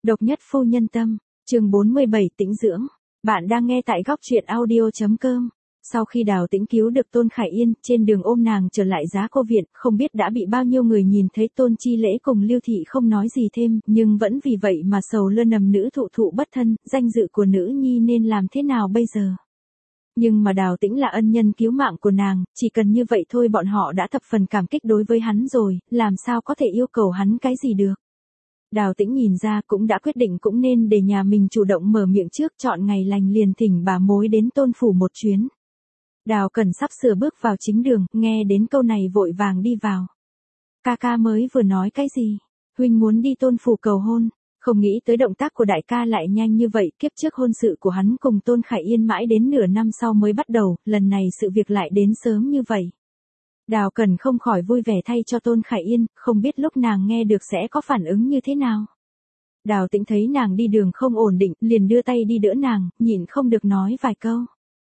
Độc nhất phu nhân tâm, chương 47 tĩnh dưỡng. Bạn đang nghe tại góc truyện audio.com. Sau khi Đào Tĩnh cứu được Tôn Khải Yên, trên đường ôm nàng trở lại Giá Cô Viện, không biết đã bị bao nhiêu người nhìn thấy Tôn Chi Lễ cùng Lưu Thị không nói gì thêm, nhưng vẫn vì vậy mà sầu lơ nầm nữ thụ thụ bất thân, danh dự của nữ nhi nên làm thế nào bây giờ. Nhưng mà Đào Tĩnh là ân nhân cứu mạng của nàng, chỉ cần như vậy thôi bọn họ đã thập phần cảm kích đối với hắn rồi, làm sao có thể yêu cầu hắn cái gì được. Đào Tĩnh nhìn ra cũng đã quyết định cũng nên để nhà mình chủ động mở miệng trước, chọn ngày lành liền thỉnh bà mối đến Tôn phủ một chuyến. Đào Cẩn sắp sửa bước vào chính đường, nghe đến câu này vội vàng đi vào. Ca ca mới vừa nói cái gì? Huynh muốn đi Tôn phủ cầu hôn, không nghĩ tới động tác của đại ca lại nhanh như vậy, kiếp trước hôn sự của hắn cùng Tôn Khải Yên mãi đến nửa năm sau mới bắt đầu, lần này sự việc lại đến sớm như vậy. Đào Cẩn không khỏi vui vẻ thay cho Tôn Khải Yên, không biết lúc nàng nghe được sẽ có phản ứng như thế nào. Đào Tĩnh thấy nàng đi đường không ổn định, liền đưa tay đi đỡ nàng, nhịn không được nói vài câu.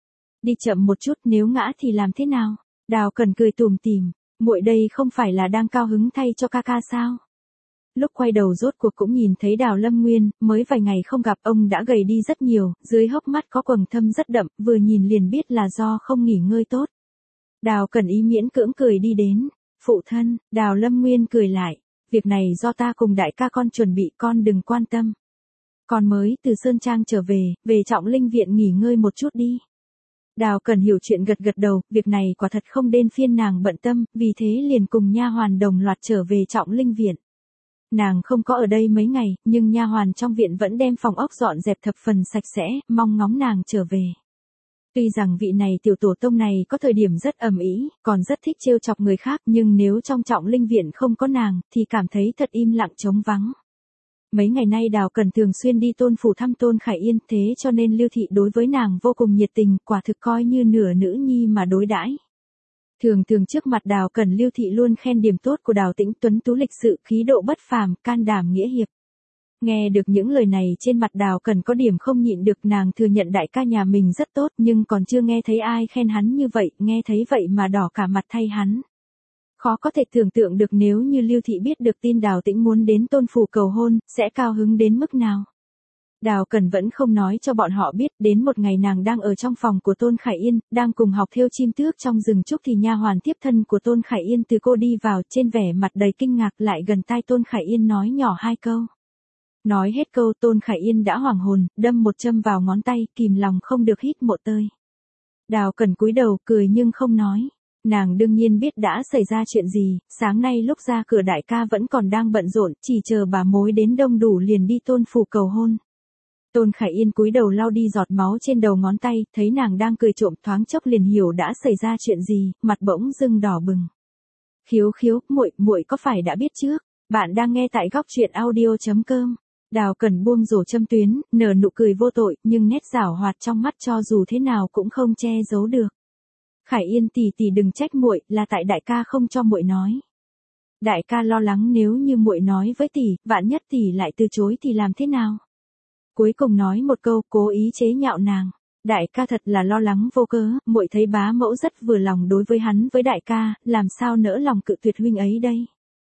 Đi chậm một chút, nếu ngã thì làm thế nào? Đào Cẩn cười tủm tỉm, muội đây không phải là đang cao hứng thay cho ca ca sao? Lúc quay đầu rốt cuộc cũng nhìn thấy Đào Lâm Nguyên, mới vài ngày không gặp ông đã gầy đi rất nhiều, dưới hốc mắt có quầng thâm rất đậm, vừa nhìn liền biết là do không nghỉ ngơi tốt. Đào Cẩn ý miễn cưỡng cười đi đến. Phụ thân, Đào Lâm Nguyên cười lại. Việc này do ta cùng đại ca con chuẩn bị, con đừng quan tâm. Con mới từ Sơn Trang trở về, về Trọng Linh Viện nghỉ ngơi một chút đi. Đào Cẩn hiểu chuyện gật gật đầu, việc này quả thật không đến phiên nàng bận tâm, vì thế liền cùng nha hoàn đồng loạt trở về Trọng Linh Viện. Nàng không có ở đây mấy ngày, nhưng nha hoàn trong viện vẫn đem phòng ốc dọn dẹp thập phần sạch sẽ, mong ngóng nàng trở về. Tuy rằng vị này tiểu tổ tông này có thời điểm rất ầm ĩ, còn rất thích trêu chọc người khác, nhưng nếu trong Trọng Linh Viện không có nàng, thì cảm thấy thật im lặng trống vắng. Mấy ngày nay Đào Cẩn thường xuyên đi Tôn phủ thăm Tôn Khải Yên, thế cho nên Lưu Thị đối với nàng vô cùng nhiệt tình, quả thực coi như nửa nữ nhi mà đối đãi. Thường thường trước mặt Đào Cẩn Lưu Thị luôn khen điểm tốt của Đào Tĩnh, tuấn tú lịch sự, khí độ bất phàm, can đảm nghĩa hiệp. Nghe được những lời này trên mặt Đào Cẩn có điểm không nhịn được, nàng thừa nhận đại ca nhà mình rất tốt nhưng còn chưa nghe thấy ai khen hắn như vậy, nghe thấy vậy mà đỏ cả mặt thay hắn. Khó có thể tưởng tượng được nếu như Lưu Thị biết được tin Đào Tĩnh muốn đến Tôn phủ cầu hôn, sẽ cao hứng đến mức nào. Đào Cẩn vẫn không nói cho bọn họ biết, đến một ngày nàng đang ở trong phòng của Tôn Khải Yên, đang cùng học thêu chim tước trong rừng trúc thì nha hoàn tiếp thân của Tôn Khải Yên từ cô đi vào, trên vẻ mặt đầy kinh ngạc lại gần tai Tôn Khải Yên nói nhỏ hai câu. Nói hết câu Tôn Khải Yên đã hoảng hồn, đâm một châm vào ngón tay, kìm lòng không được hít một hơi. Đào Cẩn cúi đầu cười nhưng không nói. Nàng đương nhiên biết đã xảy ra chuyện gì, sáng nay lúc ra cửa đại ca vẫn còn đang bận rộn, chỉ chờ bà mối đến đông đủ liền đi Tôn phủ cầu hôn. Tôn Khải Yên cúi đầu lau đi giọt máu trên đầu ngón tay, thấy nàng đang cười trộm thoáng chốc liền hiểu đã xảy ra chuyện gì, mặt bỗng dưng đỏ bừng. Khiếu khiếu, muội có phải đã biết trước? Bạn đang nghe tại góc truyện audio.com. Đào Cẩn buông rổ châm tuyến, nở nụ cười vô tội, nhưng nét giảo hoạt trong mắt cho dù thế nào cũng không che giấu được. Khải Yên tỷ tỷ đừng trách muội, là tại đại ca không cho muội nói. Đại ca lo lắng nếu như muội nói với tỷ, vạn nhất tỷ lại từ chối thì làm thế nào? Cuối cùng nói một câu, cố ý chế nhạo nàng. Đại ca thật là lo lắng vô cớ, muội thấy bá mẫu rất vừa lòng đối với hắn với đại ca, làm sao nỡ lòng cự tuyệt huynh ấy đây?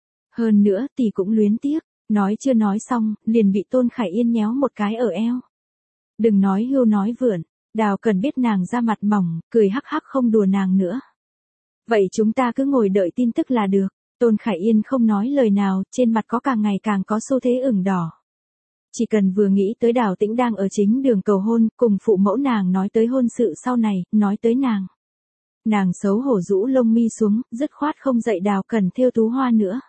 Hơn nữa tỷ cũng luyến tiếc. Nói chưa nói xong, liền bị Tôn Khải Yên nhéo một cái ở eo. Đừng nói hưu nói vượn, Đào Cẩn biết nàng ra mặt mỏng, cười hắc hắc không đùa nàng nữa. Vậy chúng ta cứ ngồi đợi tin tức là được. Tôn Khải Yên không nói lời nào, trên mặt có càng ngày càng có xu thế ửng đỏ. Chỉ cần vừa nghĩ tới Đào Tĩnh đang ở chính đường cầu hôn, cùng phụ mẫu nàng nói tới hôn sự sau này, nói tới nàng. Nàng xấu hổ rũ lông mi xuống, dứt khoát không dậy Đào Cẩn thêu tú hoa nữa.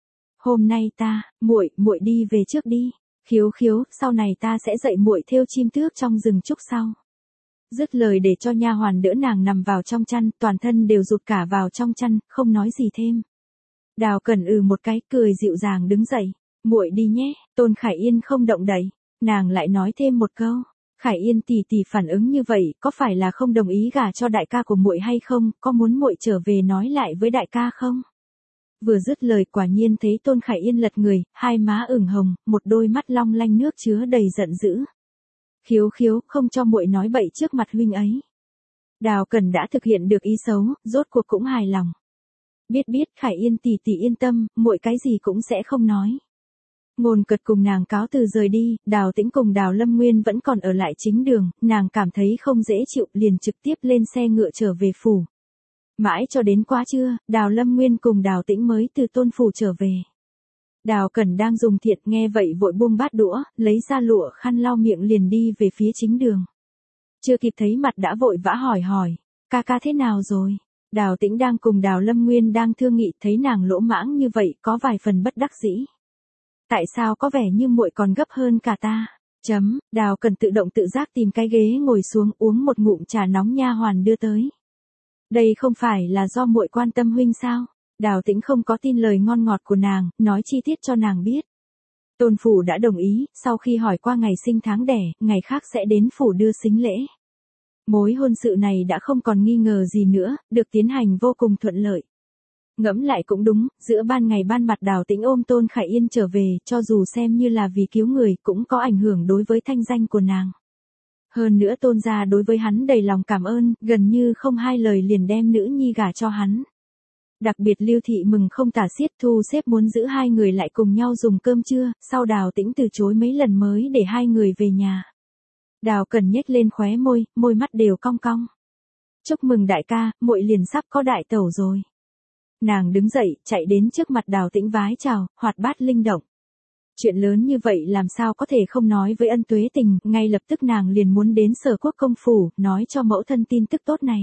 Hôm nay muội đi về trước đi. Khiếu khiếu, sau này ta sẽ dạy muội thêu chim tước trong rừng trúc sau. Dứt lời để cho nha hoàn đỡ nàng nằm vào trong chăn, toàn thân đều rụt cả vào trong chăn, không nói gì thêm. Đào Cẩn một cái, cười dịu dàng đứng dậy. Muội đi nhé. Tôn Khải Yên không động đậy. Nàng lại nói thêm một câu. Khải Yên tỷ tỷ phản ứng như vậy, có phải là không đồng ý gả cho đại ca của muội hay không, có muốn muội trở về nói lại với đại ca không? Vừa dứt lời quả nhiên thấy Tôn Khải Yên lật người, hai má ửng hồng, một đôi mắt long lanh nước chứa đầy giận dữ. Khiếu khiếu, không cho muội nói bậy trước mặt huynh ấy. Đào Cẩn đã thực hiện được ý xấu, rốt cuộc cũng hài lòng. Biết Khải Yên tỷ tỷ yên tâm, muội cái gì cũng sẽ không nói. Ngôn Cật cùng nàng cáo từ rời đi, Đào Tĩnh cùng Đào Lâm Nguyên vẫn còn ở lại chính đường, nàng cảm thấy không dễ chịu liền trực tiếp lên xe ngựa trở về phủ. Mãi cho đến quá trưa, Đào Lâm Nguyên cùng Đào Tĩnh mới từ Tôn phủ trở về. Đào Cẩn đang dùng thiện nghe vậy vội buông bát đũa, lấy ra lụa khăn lau miệng liền đi về phía chính đường. Chưa kịp thấy mặt đã vội vã hỏi, ca ca thế nào rồi? Đào Tĩnh đang cùng Đào Lâm Nguyên đang thương nghị thấy nàng lỗ mãng như vậy có vài phần bất đắc dĩ. Tại sao có vẻ như muội còn gấp hơn cả ta? Đào Cẩn tự động tự giác tìm cái ghế ngồi xuống uống một ngụm trà nóng nha hoàn đưa tới. Đây không phải là do muội quan tâm huynh sao? Đào Tĩnh không có tin lời ngon ngọt của nàng, nói chi tiết cho nàng biết. Tôn phủ đã đồng ý, sau khi hỏi qua ngày sinh tháng đẻ, ngày khác sẽ đến phủ đưa sính lễ. Mối hôn sự này đã không còn nghi ngờ gì nữa, được tiến hành vô cùng thuận lợi. Ngẫm lại cũng đúng, giữa ban ngày ban mặt Đào Tĩnh ôm Tôn Khải Yên trở về, cho dù xem như là vì cứu người, cũng có ảnh hưởng đối với thanh danh của nàng. Hơn nữa Tôn gia đối với hắn đầy lòng cảm ơn, gần như không hai lời liền đem nữ nhi gả cho hắn. Đặc biệt Lưu Thị mừng không tả xiết, thu xếp muốn giữ hai người lại cùng nhau dùng cơm trưa, sau Đào Tĩnh từ chối mấy lần mới để hai người về nhà. Đào Cẩn nhếch lên khóe môi, môi mắt đều cong cong. Chúc mừng đại ca, muội liền sắp có đại tẩu rồi. Nàng đứng dậy, chạy đến trước mặt Đào Tĩnh vái chào, hoạt bát linh động. Chuyện lớn như vậy làm sao có thể không nói với Ân Tuế Tình, ngay lập tức nàng liền muốn đến Sở Quốc công phủ, nói cho mẫu thân tin tức tốt này.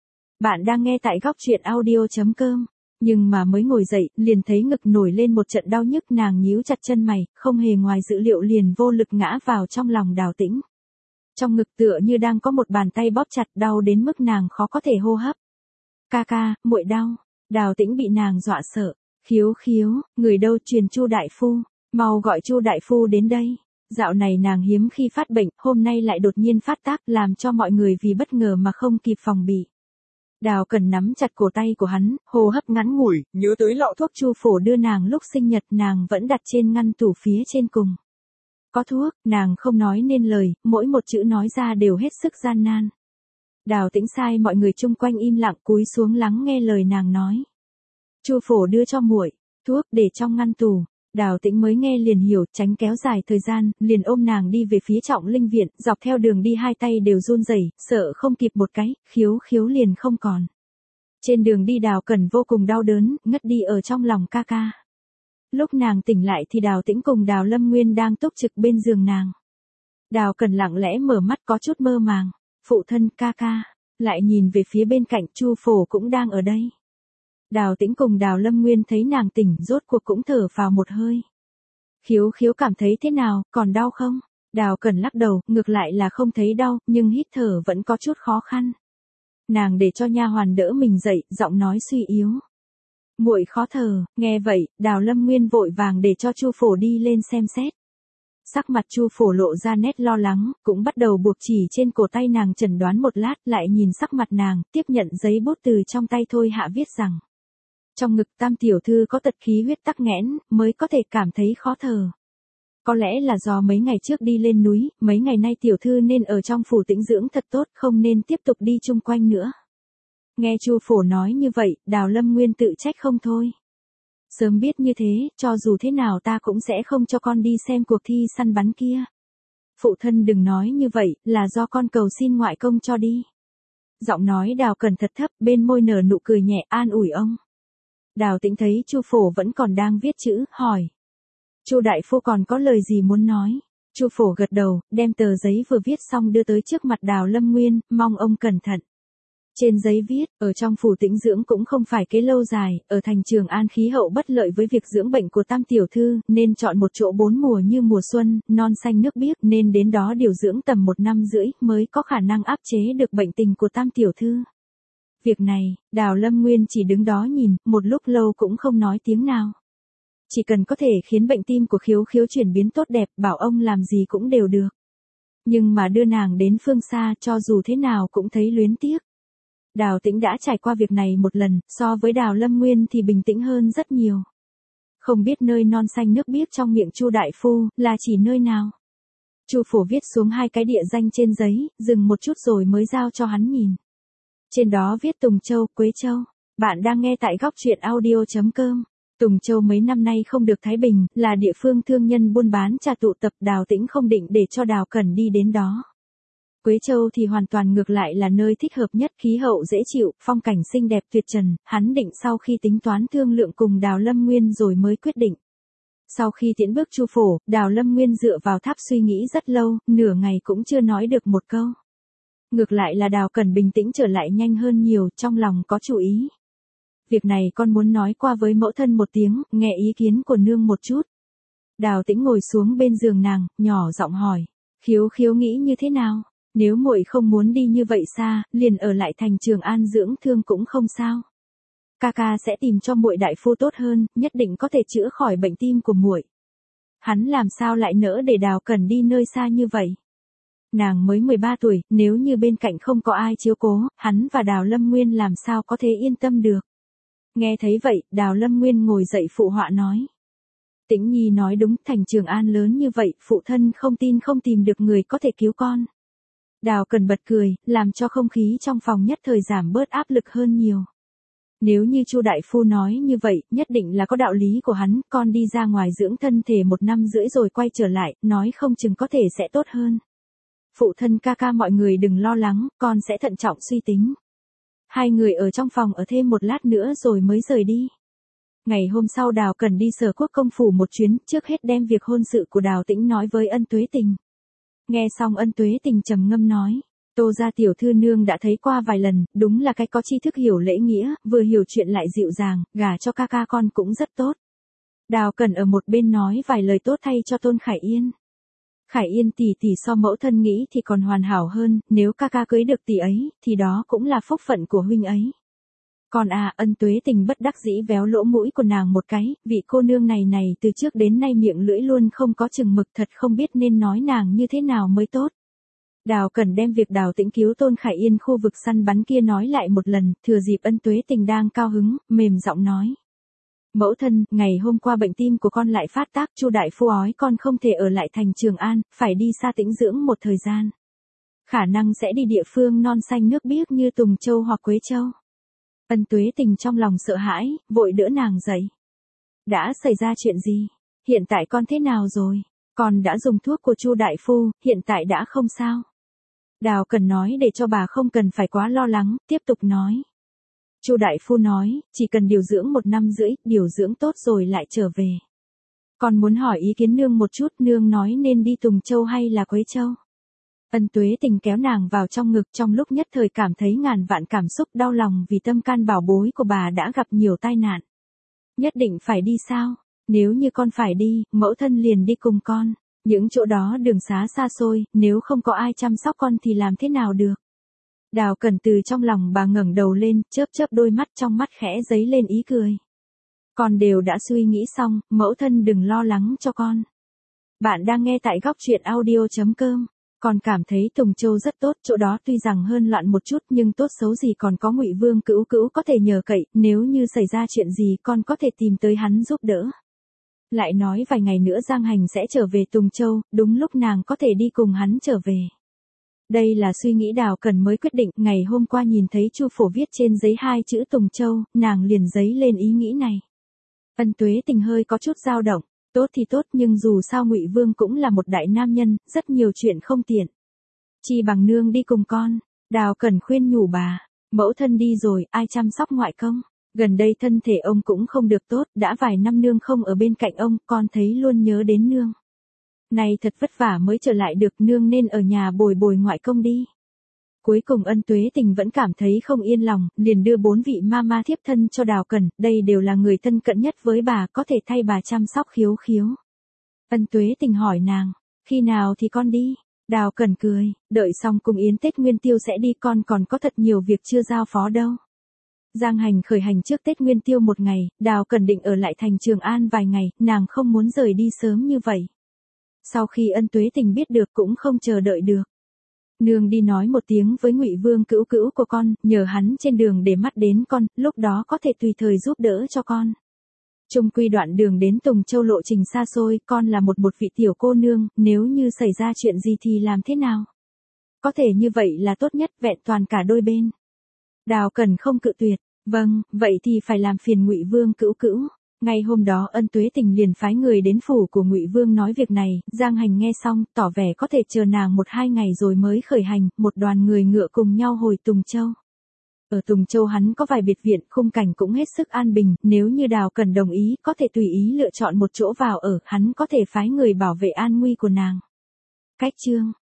Bạn đang nghe tại góc truyện audio.com, nhưng mà mới ngồi dậy, liền thấy ngực nổi lên một trận đau nhức, nàng nhíu chặt chân mày, không hề ngoài dự liệu liền vô lực ngã vào trong lòng Đào Tĩnh. Trong ngực tựa như đang có một bàn tay bóp chặt, đau đến mức nàng khó có thể hô hấp. Ca ca, muội đau. Đào Tĩnh bị nàng dọa sợ. Khiếu khiếu, người đâu, truyền Chu đại phu, mau gọi Chu đại phu đến đây. Dạo này nàng hiếm khi phát bệnh, hôm nay lại đột nhiên phát tác, làm cho mọi người vì bất ngờ mà không kịp phòng bị. Đào Cẩn nắm chặt cổ tay của hắn, hô hấp ngắn ngủi, nhớ tới lọ thuốc Chu phổ đưa nàng lúc sinh nhật, nàng vẫn đặt trên ngăn tủ phía trên cùng. Có thuốc, nàng không nói nên lời, mỗi một chữ nói ra đều hết sức gian nan. Đào Tĩnh sai mọi người chung quanh im lặng cúi xuống lắng nghe lời nàng nói. Chu phổ đưa cho muội thuốc để trong ngăn tủ. Đào Tĩnh mới nghe liền hiểu, tránh kéo dài thời gian, liền ôm nàng đi về phía Trọng Linh viện, dọc theo đường đi hai tay đều run rẩy, sợ không kịp một cái, khiếu khiếu liền không còn. Trên đường đi Đào Cẩn vô cùng đau đớn, ngất đi ở trong lòng ca ca. Lúc nàng tỉnh lại thì Đào Tĩnh cùng Đào Lâm Nguyên đang túc trực bên giường nàng. Đào Cẩn lặng lẽ mở mắt có chút mơ màng. Phụ thân, ca ca. Lại nhìn về phía bên cạnh, Chu phổ cũng đang ở đây. Đào Tĩnh cùng Đào Lâm Nguyên thấy nàng tỉnh, rốt cuộc cũng thở phào một hơi. Khiếu khiếu cảm thấy thế nào, còn đau không? Đào Cẩn lắc đầu, ngược lại là không thấy đau, nhưng hít thở vẫn có chút khó khăn. Nàng để cho nha hoàn đỡ mình dậy, giọng nói suy yếu. Muội khó thở. Nghe vậy, Đào Lâm Nguyên vội vàng để cho Chu phổ đi lên xem xét. Sắc mặt Chu phổ lộ ra nét lo lắng, cũng bắt đầu buộc chỉ trên cổ tay nàng, chẩn đoán một lát, lại nhìn sắc mặt nàng, tiếp nhận giấy bút từ trong tay Thôi Hạ viết rằng. Trong ngực Tam tiểu thư có tật khí huyết tắc nghẽn, mới có thể cảm thấy khó thở. Có lẽ là do mấy ngày trước đi lên núi, mấy ngày nay tiểu thư nên ở trong phủ tĩnh dưỡng thật tốt, không nên tiếp tục đi chung quanh nữa. Nghe Chu phổ nói như vậy, Đào Lâm Nguyên tự trách không thôi. Sớm biết như thế, cho dù thế nào ta cũng sẽ không cho con đi xem cuộc thi săn bắn kia. Phụ thân đừng nói như vậy, là do con cầu xin ngoại công cho đi. Giọng nói Đào Cẩn thật thấp, bên môi nở nụ cười nhẹ, an ủi ông. Đào Tĩnh thấy Chu phổ vẫn còn đang viết chữ, hỏi. Chu đại phu còn có lời gì muốn nói? Chu phổ gật đầu, đem tờ giấy vừa viết xong đưa tới trước mặt Đào Lâm Nguyên, mong ông cẩn thận. Trên giấy viết, ở trong phủ tĩnh dưỡng cũng không phải kế lâu dài, ở thành Trường An khí hậu bất lợi với việc dưỡng bệnh của Tam tiểu thư, nên chọn một chỗ 4 mùa như mùa xuân, non xanh nước biếc, nên đến đó điều dưỡng tầm 1 năm rưỡi mới có khả năng áp chế được bệnh tình của Tam tiểu thư. Việc này, Đào Lâm Nguyên chỉ đứng đó nhìn, một lúc lâu cũng không nói tiếng nào. Chỉ cần có thể khiến bệnh tim của khiếu khiếu chuyển biến tốt đẹp, bảo ông làm gì cũng đều được. Nhưng mà đưa nàng đến phương xa, cho dù thế nào cũng thấy luyến tiếc. Đào Tĩnh đã trải qua việc này một lần, so với Đào Lâm Nguyên thì bình tĩnh hơn rất nhiều. Không biết nơi non xanh nước biếc trong miệng Chu đại phu là chỉ nơi nào. Chu phổ viết xuống 2 cái địa danh trên giấy, dừng một chút rồi mới giao cho hắn nhìn. Trên đó viết Tùng Châu, Quế Châu. Bạn đang nghe tại góc truyện audio.com. Tùng Châu mấy năm nay không được thái bình, là địa phương thương nhân buôn bán trà tụ tập, Đào Tĩnh không định để cho Đào Cẩn đi đến đó. Quế Châu thì hoàn toàn ngược lại là nơi thích hợp nhất, khí hậu dễ chịu, phong cảnh xinh đẹp tuyệt trần, hắn định sau khi tính toán thương lượng cùng Đào Lâm Nguyên rồi mới quyết định. Sau khi tiễn bước Chu Phổ, Đào Lâm Nguyên dựa vào tháp suy nghĩ rất lâu, nửa ngày cũng chưa nói được một câu. Ngược lại là Đào Cẩn bình tĩnh trở lại nhanh hơn nhiều, trong lòng có chủ ý. Việc này con muốn nói qua với mẫu thân một tiếng, nghe ý kiến của nương một chút. Đào Tĩnh ngồi xuống bên giường nàng, nhỏ giọng hỏi. Khiếu khiếu nghĩ như thế nào? Nếu muội không muốn đi như vậy xa, liền ở lại thành Trường An dưỡng thương cũng không sao. Ca sẽ tìm cho muội đại phu tốt hơn, nhất định có thể chữa khỏi bệnh tim của muội. Hắn làm sao lại nỡ để Đào Cẩn đi nơi xa như vậy? Nàng mới 13 tuổi, nếu như bên cạnh không có ai chiếu cố, hắn và Đào Lâm Nguyên làm sao có thể yên tâm được. Nghe thấy vậy, Đào Lâm Nguyên ngồi dậy phụ họa nói. Tĩnh Nhi nói đúng, thành Trường An lớn như vậy, phụ thân không tin không tìm được người có thể cứu con. Đào Cẩn bật cười, làm cho không khí trong phòng nhất thời giảm bớt áp lực hơn nhiều. Nếu như Chu đại phu nói như vậy, nhất định là có đạo lý của hắn, con đi ra ngoài dưỡng thân thể 1 năm rưỡi rồi quay trở lại, nói không chừng có thể sẽ tốt hơn. Phụ thân ca mọi người đừng lo lắng, con sẽ thận trọng suy tính. Hai người ở trong phòng ở thêm một lát nữa rồi mới rời đi. Ngày hôm sau Đào Cẩn đi Sở Quốc công phủ một chuyến, trước hết đem việc hôn sự của Đào Tĩnh nói với Ân Tuế Tình. Nghe xong Ân Tuế Tình trầm ngâm nói, Tô gia tiểu thư nương đã thấy qua vài lần, đúng là cái có tri thức hiểu lễ nghĩa, vừa hiểu chuyện lại dịu dàng, gả cho ca con cũng rất tốt. Đào Cẩn ở một bên nói vài lời tốt thay cho Tôn Khải Yên. Khải Yên tỷ tỷ so mẫu thân nghĩ thì còn hoàn hảo hơn, nếu ca cưới được tỷ ấy, thì đó cũng là phúc phận của huynh ấy. Còn Ân Tuế Tình bất đắc dĩ véo lỗ mũi của nàng một cái, vị cô nương này từ trước đến nay miệng lưỡi luôn không có chừng mực, thật không biết nên nói nàng như thế nào mới tốt. Đào Cẩn đem việc Đào Tĩnh cứu Tôn Khải Yên khu vực săn bắn kia nói lại một lần, thừa dịp Ân Tuế Tình đang cao hứng, mềm giọng nói. Mẫu thân, ngày hôm qua bệnh tim của con lại phát tác, Chu đại phu ói con không thể ở lại thành Trường An, phải đi xa tĩnh dưỡng một thời gian. Khả năng sẽ đi địa phương non xanh nước biếc như Tùng Châu hoặc Quế Châu. Ân Tuế Tình trong lòng sợ hãi, vội đỡ nàng dậy. Đã xảy ra chuyện gì? Hiện tại con thế nào rồi? Con đã dùng thuốc của Chu đại phu, hiện tại đã không sao. Đào Cẩn nói để cho bà không cần phải quá lo lắng, tiếp tục nói. Chu đại phu nói, chỉ cần điều dưỡng 1 năm rưỡi, điều dưỡng tốt rồi lại trở về. Con muốn hỏi ý kiến nương một chút, nương nói nên đi Tùng Châu hay là Quế Châu? Ân Tuế Tình kéo nàng vào trong ngực, trong lúc nhất thời cảm thấy ngàn vạn cảm xúc đau lòng vì tâm can bảo bối của bà đã gặp nhiều tai nạn. Nhất định phải đi sao? Nếu như con phải đi, mẫu thân liền đi cùng con. Những chỗ đó đường xá xa xôi, nếu không có ai chăm sóc con thì làm thế nào được? Đào Cẩn từ trong lòng bà ngẩng đầu lên, chớp đôi mắt, trong mắt khẽ dấy lên ý cười. Con đều đã suy nghĩ xong, mẫu thân đừng lo lắng cho con. Bạn đang nghe tại góc truyện audio.com. Con cảm thấy Tùng Châu rất tốt, chỗ đó tuy rằng hơn loạn một chút nhưng tốt xấu gì còn có Ngụy Vương Cữu có thể nhờ cậy, nếu như xảy ra chuyện gì con có thể tìm tới hắn giúp đỡ. Lại nói vài ngày nữa Giang Hành sẽ trở về Tùng Châu, đúng lúc nàng có thể đi cùng hắn trở về. Đây là suy nghĩ Đào Cẩn mới quyết định, ngày hôm qua nhìn thấy Chu Phổ viết trên giấy 2 chữ Tùng Châu, nàng liền dấy lên ý nghĩ này. Ân Tuế Tình hơi có chút dao động, tốt thì tốt nhưng dù sao Ngụy Vương cũng là một đại nam nhân, rất nhiều chuyện không tiện. Chi bằng nương đi cùng con, Đào Cẩn khuyên nhủ bà, mẫu thân đi rồi, ai chăm sóc ngoại công, gần đây thân thể ông cũng không được tốt, đã vài năm nương không ở bên cạnh ông, con thấy luôn nhớ đến nương. Này thật vất vả mới trở lại được, nương nên ở nhà bồi ngoại công đi. Cuối cùng Ân Tuế Tình vẫn cảm thấy không yên lòng, liền đưa 4 vị mama thiếp thân cho Đào Cẩn, đây đều là người thân cận nhất với bà, có thể thay bà chăm sóc khiếu. Ân Tuế Tình hỏi nàng, khi nào thì con đi? Đào Cẩn cười, đợi xong cung yến Tết Nguyên Tiêu sẽ đi, con còn có thật nhiều việc chưa giao phó đâu. Giang Hành khởi hành trước Tết Nguyên Tiêu 1 ngày, Đào Cẩn định ở lại thành Trường An vài ngày, nàng không muốn rời đi sớm như vậy. Sau khi Ân Tuế Tình biết được cũng không chờ đợi được. Nương đi nói một tiếng với Ngụy Vương Cữu của con, nhờ hắn trên đường để mắt đến con, lúc đó có thể tùy thời giúp đỡ cho con. Chung quy đoạn đường đến Tùng Châu lộ trình xa xôi, con là một vị tiểu cô nương, nếu như xảy ra chuyện gì thì làm thế nào? Có thể như vậy là tốt nhất, vẹn toàn cả đôi bên. Đào Cẩn không cự tuyệt, vâng, vậy thì phải làm phiền Ngụy Vương Cữu. Ngay hôm đó Ân Tuế Tình liền phái người đến phủ của Ngụy Vương nói việc này, Giang Hành nghe xong, tỏ vẻ có thể chờ nàng 1-2 ngày rồi mới khởi hành, một đoàn người ngựa cùng nhau hồi Tùng Châu. Ở Tùng Châu hắn có vài biệt viện, khung cảnh cũng hết sức an bình, nếu như Đào Cẩn đồng ý, có thể tùy ý lựa chọn một chỗ vào ở, hắn có thể phái người bảo vệ an nguy của nàng. Cách chương